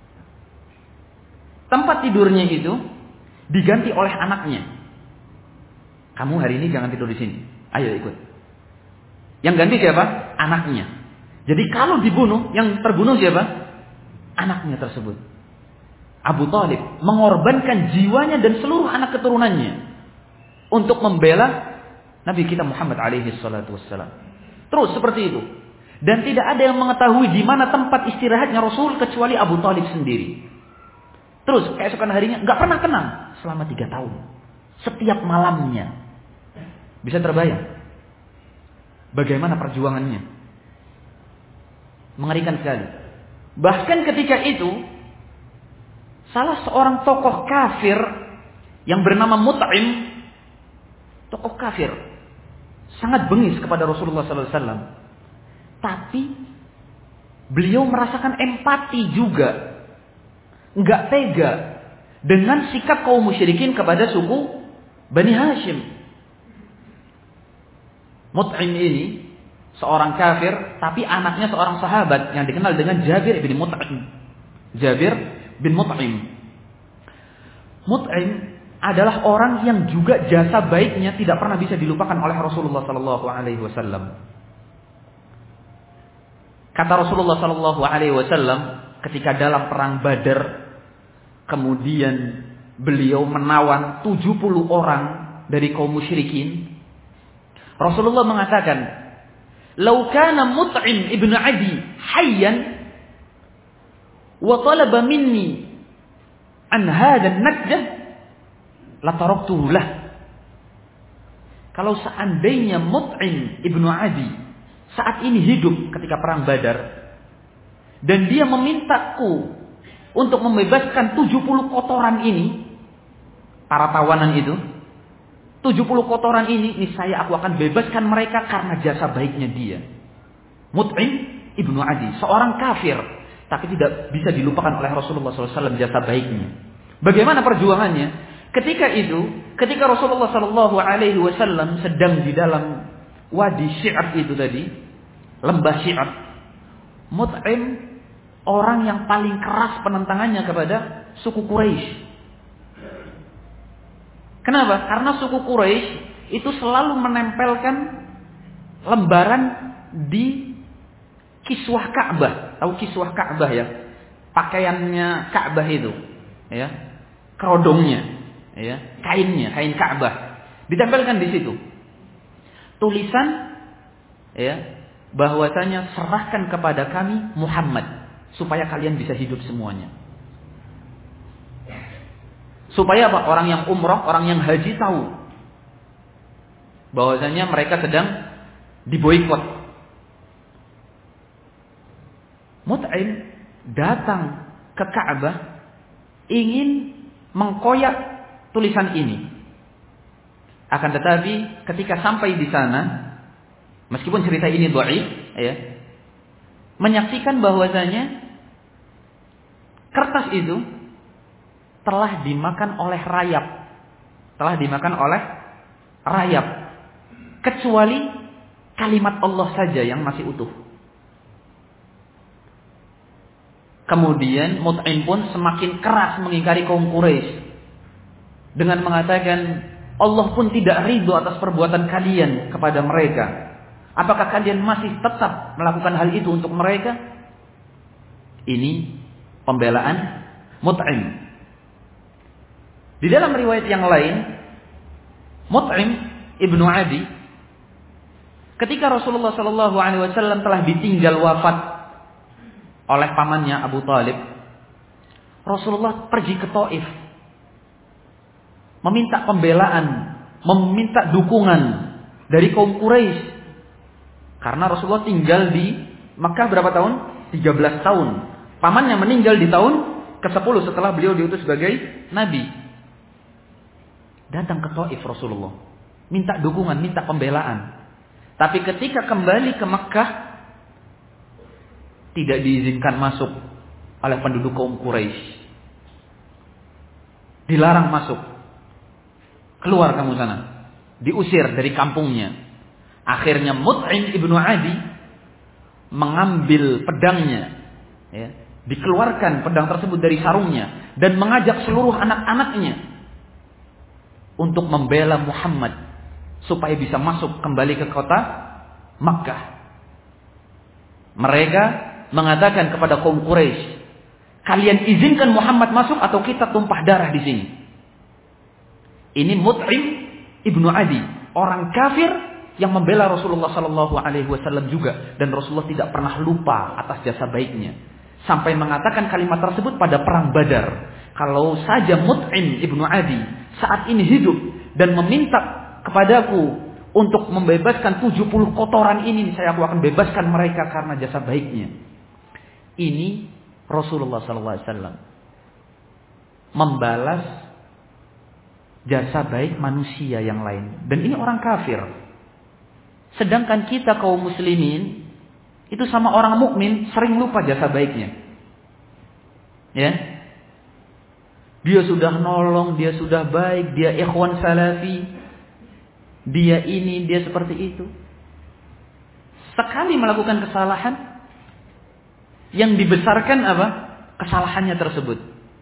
Speaker 2: Tempat tidurnya itu diganti oleh anaknya. Kamu hari ini jangan tidur di sini. Ayo ikut. Yang ganti siapa? Anaknya. Jadi kalau dibunuh, yang terbunuh siapa? Anaknya tersebut. Abu Thalib mengorbankan jiwanya dan seluruh anak keturunannya untuk membela Nabi kita Muhammad alaihi salatu wassalam. Terus seperti itu. Dan tidak ada yang mengetahui di mana tempat istirahatnya Rasul kecuali Abu Thalib sendiri. Terus keesokan harinya nggak pernah tenang selama 3 tahun. Setiap malamnya. Bisa terbayang bagaimana perjuangannya. Mengerikan sekali. Bahkan ketika itu salah seorang tokoh kafir yang bernama Mut'im, tokoh kafir, sangat bengis kepada Rasulullah SAW. Tapi beliau merasakan empati juga, nggak tega dengan sikap kaum musyrikin kepada suku Bani Hashim. Mut'im ini seorang kafir, tapi anaknya seorang sahabat yang dikenal dengan Jabir bin Mut'im. Jabir bin Mut'im. Mut'im adalah orang yang juga jasa baiknya tidak pernah bisa dilupakan oleh Rasulullah sallallahu alaihi wasallam. Kata Rasulullah sallallahu alaihi wasallam ketika dalam perang Badar, kemudian beliau menawan 70 orang dari kaum musyrikin. Rasulullah mengatakan, "Lau kana Mut'im ibnu Adi hayyan wa talaba minni an hadha an-najdah la taraktuhu lah." Kalau seandainya Mut'im ibnu Adi saat ini hidup ketika perang Badar dan dia memintaku untuk membebaskan 70 kotoran ini, para tawanan itu, 70 kotoran ini, niscaya aku akan bebaskan mereka karena jasa baiknya dia. Mut'im ibnu Adi, seorang kafir, tapi tidak bisa dilupakan oleh Rasulullah SAW jasa baiknya. Bagaimana perjuangannya? Ketika Rasulullah SAW sedang di dalam wadi Syi'ab itu tadi, lembah Syi'ab, Mut'im orang yang paling keras penentangannya kepada suku Quraisy. Kenapa? Karena suku Quraisy itu selalu menempelkan lembaran di kiswah Ka'bah. Tahu kiswah Ka'bah ya? Pakaiannya Ka'bah itu, ya. Kerodongnya, ya, kain Ka'bah. Ditempelkan di situ. Tulisan, ya, bahwasanya serahkan kepada kami Muhammad supaya kalian bisa hidup semuanya. Supaya apa? Orang yang umrah, orang yang haji tahu bahwasanya mereka sedang diboikot. Mut'im datang ke Ka'bah ingin mengkoyak tulisan ini. Akan tetapi ketika sampai di sana, meskipun cerita ini dhaif, ya, menyaksikan bahwasanya kertas itu telah dimakan oleh rayap. Kecuali kalimat Allah saja yang masih utuh. Kemudian Mut'im pun semakin keras mengingkari kaum Quraisy dengan mengatakan, Allah pun tidak ridho atas perbuatan kalian kepada mereka. Apakah kalian masih tetap melakukan hal itu untuk mereka? Ini pembelaan Mut'im. Di dalam riwayat yang lain, Mut'im ibnu Adi, ketika Rasulullah SAW telah ditinggal wafat oleh pamannya Abu Thalib, Rasulullah pergi ke Taif, meminta pembelaan, meminta dukungan dari kaum Quraisy, karena Rasulullah tinggal di Makkah berapa tahun? 13 tahun. Pamannya meninggal di tahun ke-10 setelah beliau diutus sebagai nabi. Datang ke Taif Rasulullah, minta dukungan, minta pembelaan. Tapi ketika kembali ke Mekah, tidak diizinkan masuk oleh penduduk kaum Quraisy. Dilarang masuk. Keluar kamu sana. Diusir dari kampungnya. Akhirnya Mut'im ibnu Adi mengambil pedangnya. Ya, dikeluarkan pedang tersebut dari sarungnya. Dan mengajak seluruh anak-anaknya untuk membela Muhammad. Supaya bisa masuk kembali ke kota Makkah. Mereka mengatakan kepada kaum Quraisy, kalian izinkan Muhammad masuk atau kita tumpah darah di sini. Ini Mut'im ibnu Adi, orang kafir yang membela Rasulullah Sallallahu Alaihi Wasallam juga, dan Rasulullah tidak pernah lupa atas jasa baiknya. Sampai mengatakan kalimat tersebut pada perang Badar. Kalau saja Mut'im ibnu Adi saat ini hidup dan meminta kepadaku untuk membebaskan 70 kotoran ini, saya akan bebaskan mereka karena jasa baiknya. Ini Rasulullah SAW membalas jasa baik manusia yang lain. Dan ini orang kafir. Sedangkan kita kaum muslimin itu sama orang mukmin sering lupa jasa baiknya. Ya. Dia sudah nolong, dia sudah baik, dia ikhwan salafi, dia ini, dia seperti itu. Sekali melakukan kesalahan, yang dibesarkan apa? Kesalahannya tersebut.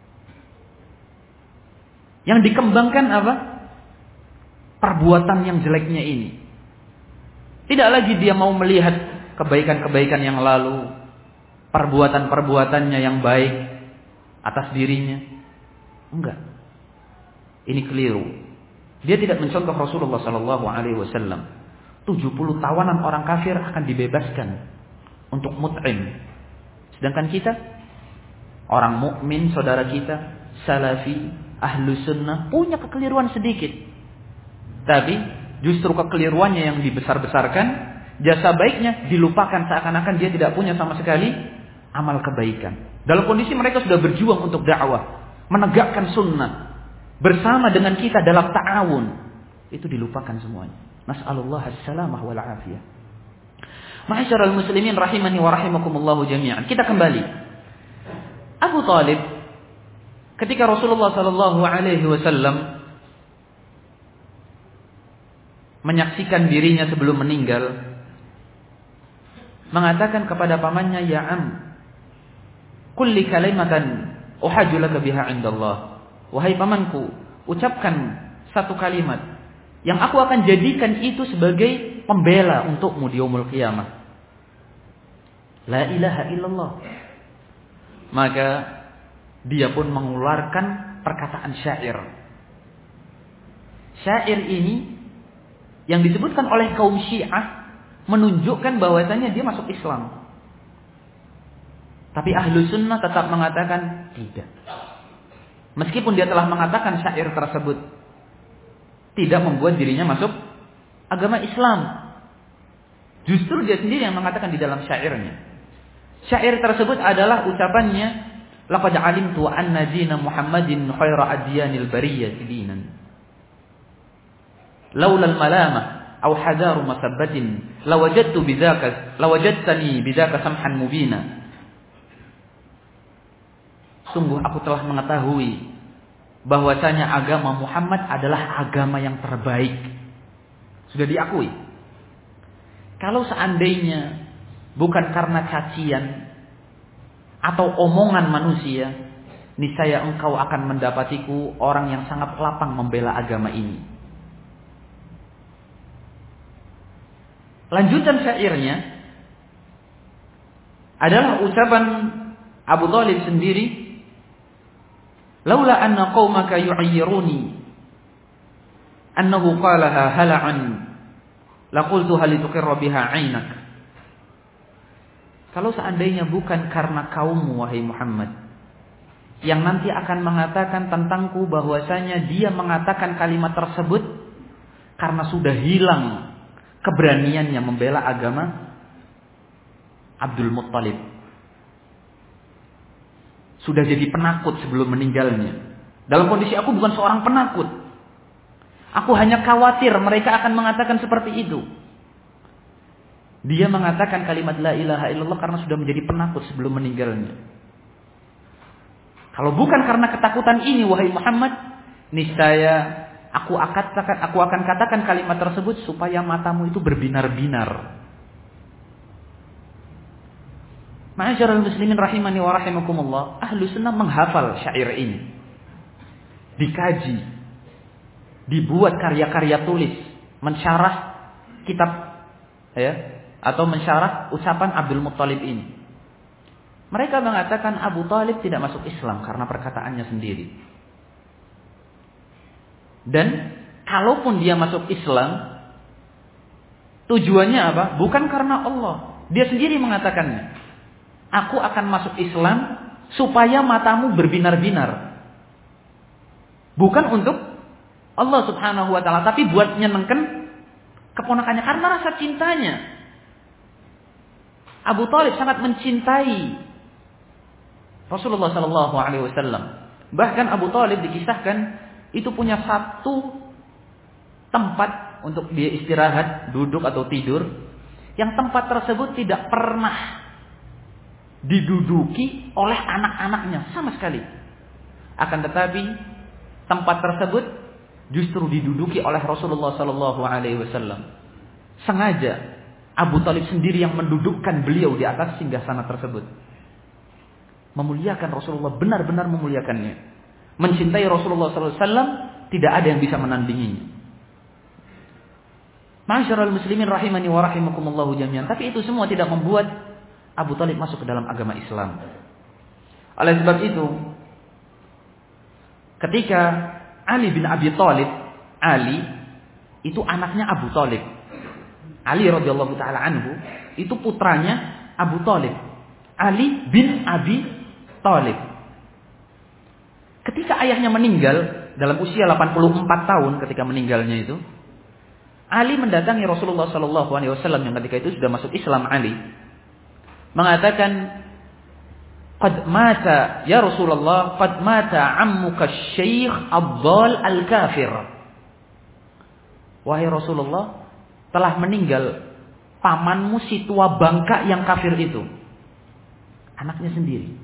Speaker 2: Yang dikembangkan apa? Perbuatan yang jeleknya ini. Tidak lagi dia mau melihat kebaikan-kebaikan yang lalu, perbuatan-perbuatannya yang baik atas dirinya. Enggak. Ini keliru. Dia tidak mencontoh Rasulullah Sallallahu Alaihi Wasallam. 70 tawanan orang kafir akan dibebaskan untuk Mut'im. Sedangkan kita, orang mukmin, saudara kita, salafi, ahlu sunnah, punya kekeliruan sedikit. Tapi justru kekeliruannya yang dibesar-besarkan, jasa baiknya dilupakan seakan-akan dia tidak punya sama sekali amal kebaikan. Dalam kondisi mereka sudah berjuang untuk dakwah, menegakkan sunnah, bersama dengan kita dalam ta'awun, itu dilupakan semuanya. Nas'alullah as-salamah wal afiyah. Ma'asyiral muslimin rahimani wa rahimakumullah jami'an. Kita kembali. Abu Talib ketika Rasulullah sallallahu alaihi wasallam menyaksikan dirinya sebelum meninggal, mengatakan kepada pamannya, "Ya am, qul li kalimatan uhajju laka biha 'indallah." Wahai pamanku, ucapkan satu kalimat yang aku akan jadikan itu sebagai pembela untukmu di yaumul qiyamah. La ilaha illallah. Maka dia pun mengeluarkan perkataan syair. Syair ini yang disebutkan oleh kaum Syiah menunjukkan bahwasanya dia masuk Islam. Tapi ahlu sunnah tetap mengatakan tidak. Meskipun dia telah mengatakan syair tersebut tidak membuat dirinya masuk agama Islam. Justru dia sendiri yang mengatakan di dalam syairnya. Syair tersebut adalah ucapannya, "Laqad 'alimtu anna dina Muhammadin khaira adyanil bariyyati dinan. Laula al-malamah aw hadaru masabbatin lawajadtani bidzaka samhan mubina." Sungguh aku telah mengetahui bahwasanya agama Muhammad adalah agama yang terbaik. Sudah diakui. Kalau seandainya bukan karena cacian atau omongan manusia, niscaya engkau akan mendapatiku orang yang sangat lapang membela agama ini. Lanjutan syairnya adalah ucapan Abu Talib sendiri, "Laula anna qaumaka yu'ayyiruni annahu qalaha hala'an laqultu hal tuqirra biha 'ainak." Kalau seandainya bukan karena kaummu wahai Muhammad yang nanti akan mengatakan tentangku bahwasanya dia mengatakan kalimat tersebut karena sudah hilang keberaniannya membela agama Abdul Muttalib. sudah jadi penakut sebelum meninggalnya. Dalam kondisi aku bukan seorang penakut. Aku hanya khawatir mereka akan mengatakan seperti itu. Dia mengatakan kalimat la ilaha illallah karena sudah menjadi penakut sebelum meninggalnya. Kalau bukan karena ketakutan ini, wahai Muhammad, niscaya aku akan katakan kalimat tersebut supaya matamu itu berbinar-binar. Ma'asyiral muslimin rahimani wa rahimakumullah, ahlu sunnah menghafal syair ini. Dikaji. Dibuat karya-karya tulis. Mensyarah kitab. Atau mensyarah ucapan Abdul Muttalib ini. Mereka mengatakan Abu Talib tidak masuk Islam karena perkataannya sendiri. Dan kalaupun dia masuk Islam, tujuannya apa? Bukan karena Allah. Dia sendiri mengatakannya. Aku akan masuk Islam supaya matamu berbinar-binar. Bukan untuk Allah subhanahu wa ta'ala. Tapi buat nyenengkan keponakannya. Karena rasa cintanya. Abu Talib sangat mencintai Rasulullah sallallahu alaihi wasallam. Bahkan Abu Talib dikisahkan itu punya satu tempat untuk dia istirahat, duduk atau tidur. Yang tempat tersebut tidak pernah diduduki oleh anak-anaknya sama sekali. Akan tetapi tempat tersebut justru diduduki oleh Rasulullah sallallahu alaihi wasallam. Sengaja Abu Talib sendiri yang mendudukkan beliau di atas singgasana tersebut. Memuliakan Rasulullah, benar-benar memuliakannya. Mencintai Rasulullah sallallahu alaihi wasallam, tidak ada yang bisa menandinginya. Ma'asyiral muslimin rahimani wa rahimakumullah jami'an. Tapi itu semua tidak membuat Abu Talib masuk ke dalam agama Islam. Oleh sebab itu, ketika Ali bin Abi Thalib, Ali itu anaknya Abu Talib. Ali radhiyallahu taala anhu itu putranya Abu Talib. Ali bin Abi Thalib. Ketika ayahnya meninggal dalam usia 84 tahun ketika meninggalnya itu, Ali mendatangi Rasulullah sallallahu alaihi wasallam yang ketika itu sudah masuk Islam. Ali mengatakan, "Qad mata ya Rasulullah, qad mata ammuka Syekh Abdal al-Kafir." Wahai Rasulullah, telah meninggal pamanmu si tua bangka yang kafir itu. Anaknya sendiri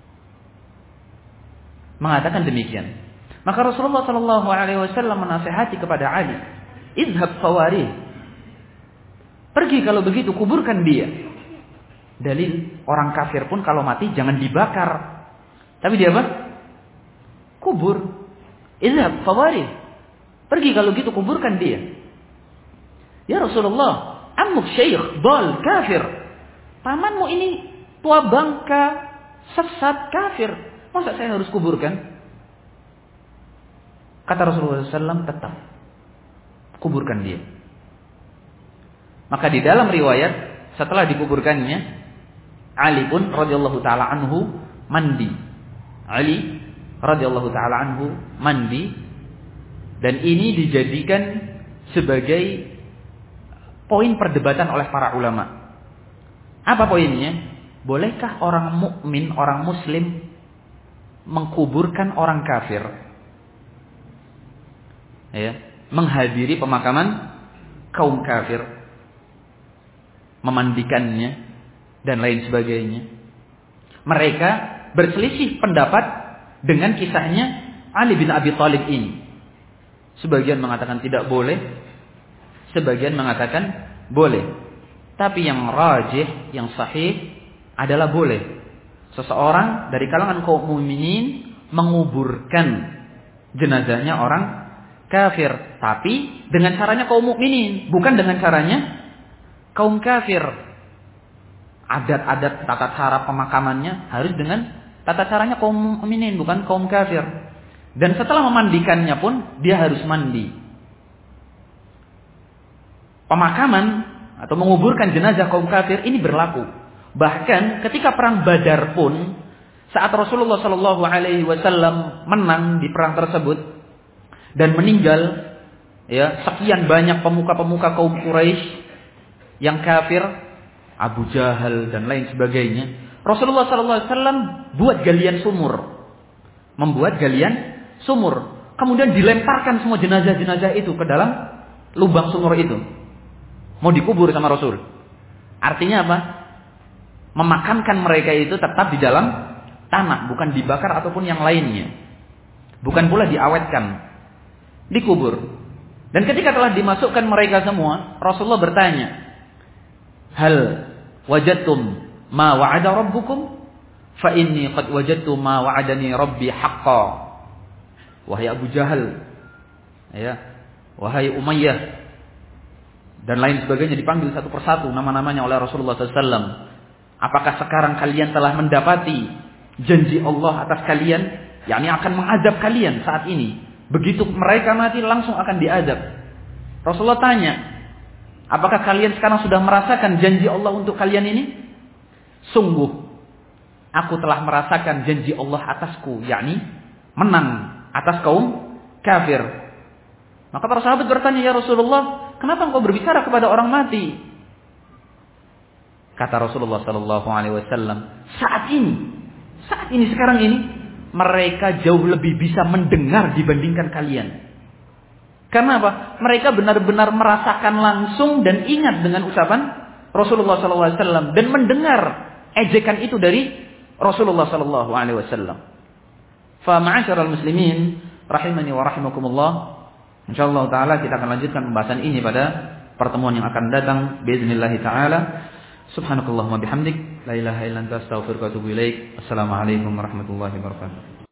Speaker 2: mengatakan demikian. Maka Rasulullah sallallahu alaihi wasallam menasihati kepada Ali, "Idhhab fawarih." Pergi kalau begitu, kuburkan dia. Dalil orang kafir pun kalau mati jangan dibakar. Tapi dia apa? Kubur. Idhhab fawarih. Pergi kalau gitu, kuburkan dia. Ya Rasulullah, ammuk syekh dal kafir. Pamanmu ini tua bangka, sesat, kafir. Masa saya harus kuburkan? Kata Rasulullah SAW, tetap kuburkan dia. Maka di dalam riwayat setelah dikuburkannya, Ali pun radhiyallahu taala anhu mandi. Ali radhiyallahu taala anhu mandi, dan ini dijadikan sebagai poin perdebatan oleh para ulama. Apa poinnya? Bolehkah orang mukmin, orang muslim mengkuburkan orang kafir? Ya, menghadiri pemakaman kaum kafir, memandikannya dan lain sebagainya. Mereka berselisih pendapat dengan kisahnya Ali bin Abi Thalib ini. Sebagian mengatakan tidak boleh, sebagian mengatakan boleh. Tapi yang rajih, yang sahih adalah boleh. Seseorang dari kalangan kaum mukminin menguburkan jenazahnya orang kafir, tapi dengan caranya kaum mukminin, bukan dengan caranya kaum kafir. Adat-adat tata cara pemakamannya harus dengan tata caranya kaum mukminin, bukan kaum kafir. Dan setelah memandikannya pun dia harus mandi. Pemakaman atau menguburkan jenazah kaum kafir ini berlaku. Bahkan ketika perang Badar pun, saat Rasulullah Shallallahu Alaihi Wasallam menang di perang tersebut dan meninggal, ya, sekian banyak pemuka-pemuka kaum Quraisy yang kafir, Abu Jahal dan lain sebagainya, Rasulullah SAW buat galian sumur. Membuat galian sumur. Kemudian dilemparkan semua jenazah-jenazah itu ke dalam lubang sumur itu. Mau dikubur sama Rasul. Artinya apa? Memakamkan mereka itu tetap di dalam tanah. Bukan dibakar ataupun yang lainnya. Bukan pula diawetkan. Dikubur. Dan ketika telah dimasukkan mereka semua, Rasulullah bertanya, hal wajadtum ma wa'ada rabbukum? Fa inni qad wajadtu ma wa'adani rabbi haqqan. Wahai Abu Jahal, ya, wahai Umayyah, dan lain sebagainya, dipanggil satu persatu nama-namanya oleh Rasulullah SAW. Apakah sekarang kalian telah mendapati janji Allah atas kalian, yakni akan mengadab kalian saat ini? Begitu mereka mati langsung akan diadab. Rasulullah tanya, apakah kalian sekarang sudah merasakan janji Allah untuk kalian ini? Sungguh, aku telah merasakan janji Allah atasku, yakni menang atas kaum kafir. Maka para sahabat bertanya, ya Rasulullah, kenapa engkau berbicara kepada orang mati? Kata Rasulullah SAW, saat ini sekarang ini, mereka jauh lebih bisa mendengar dibandingkan kalian. Karena apa? Mereka benar-benar merasakan langsung dan ingat dengan ucapan Rasulullah SAW dan mendengar ejekan itu dari Rasulullah SAW. Fa ma'asyiral muslimin rahimani wa rahimakumullah. Insyaallah taala kita akan lanjutkan pembahasan ini pada pertemuan yang akan datang باذنillah taala. Subhanakallahumma bihamdik la ilaha illa anta astaghfiruka wa atubu ilaik. Assalamualaikum warahmatullahi wabarakatuh.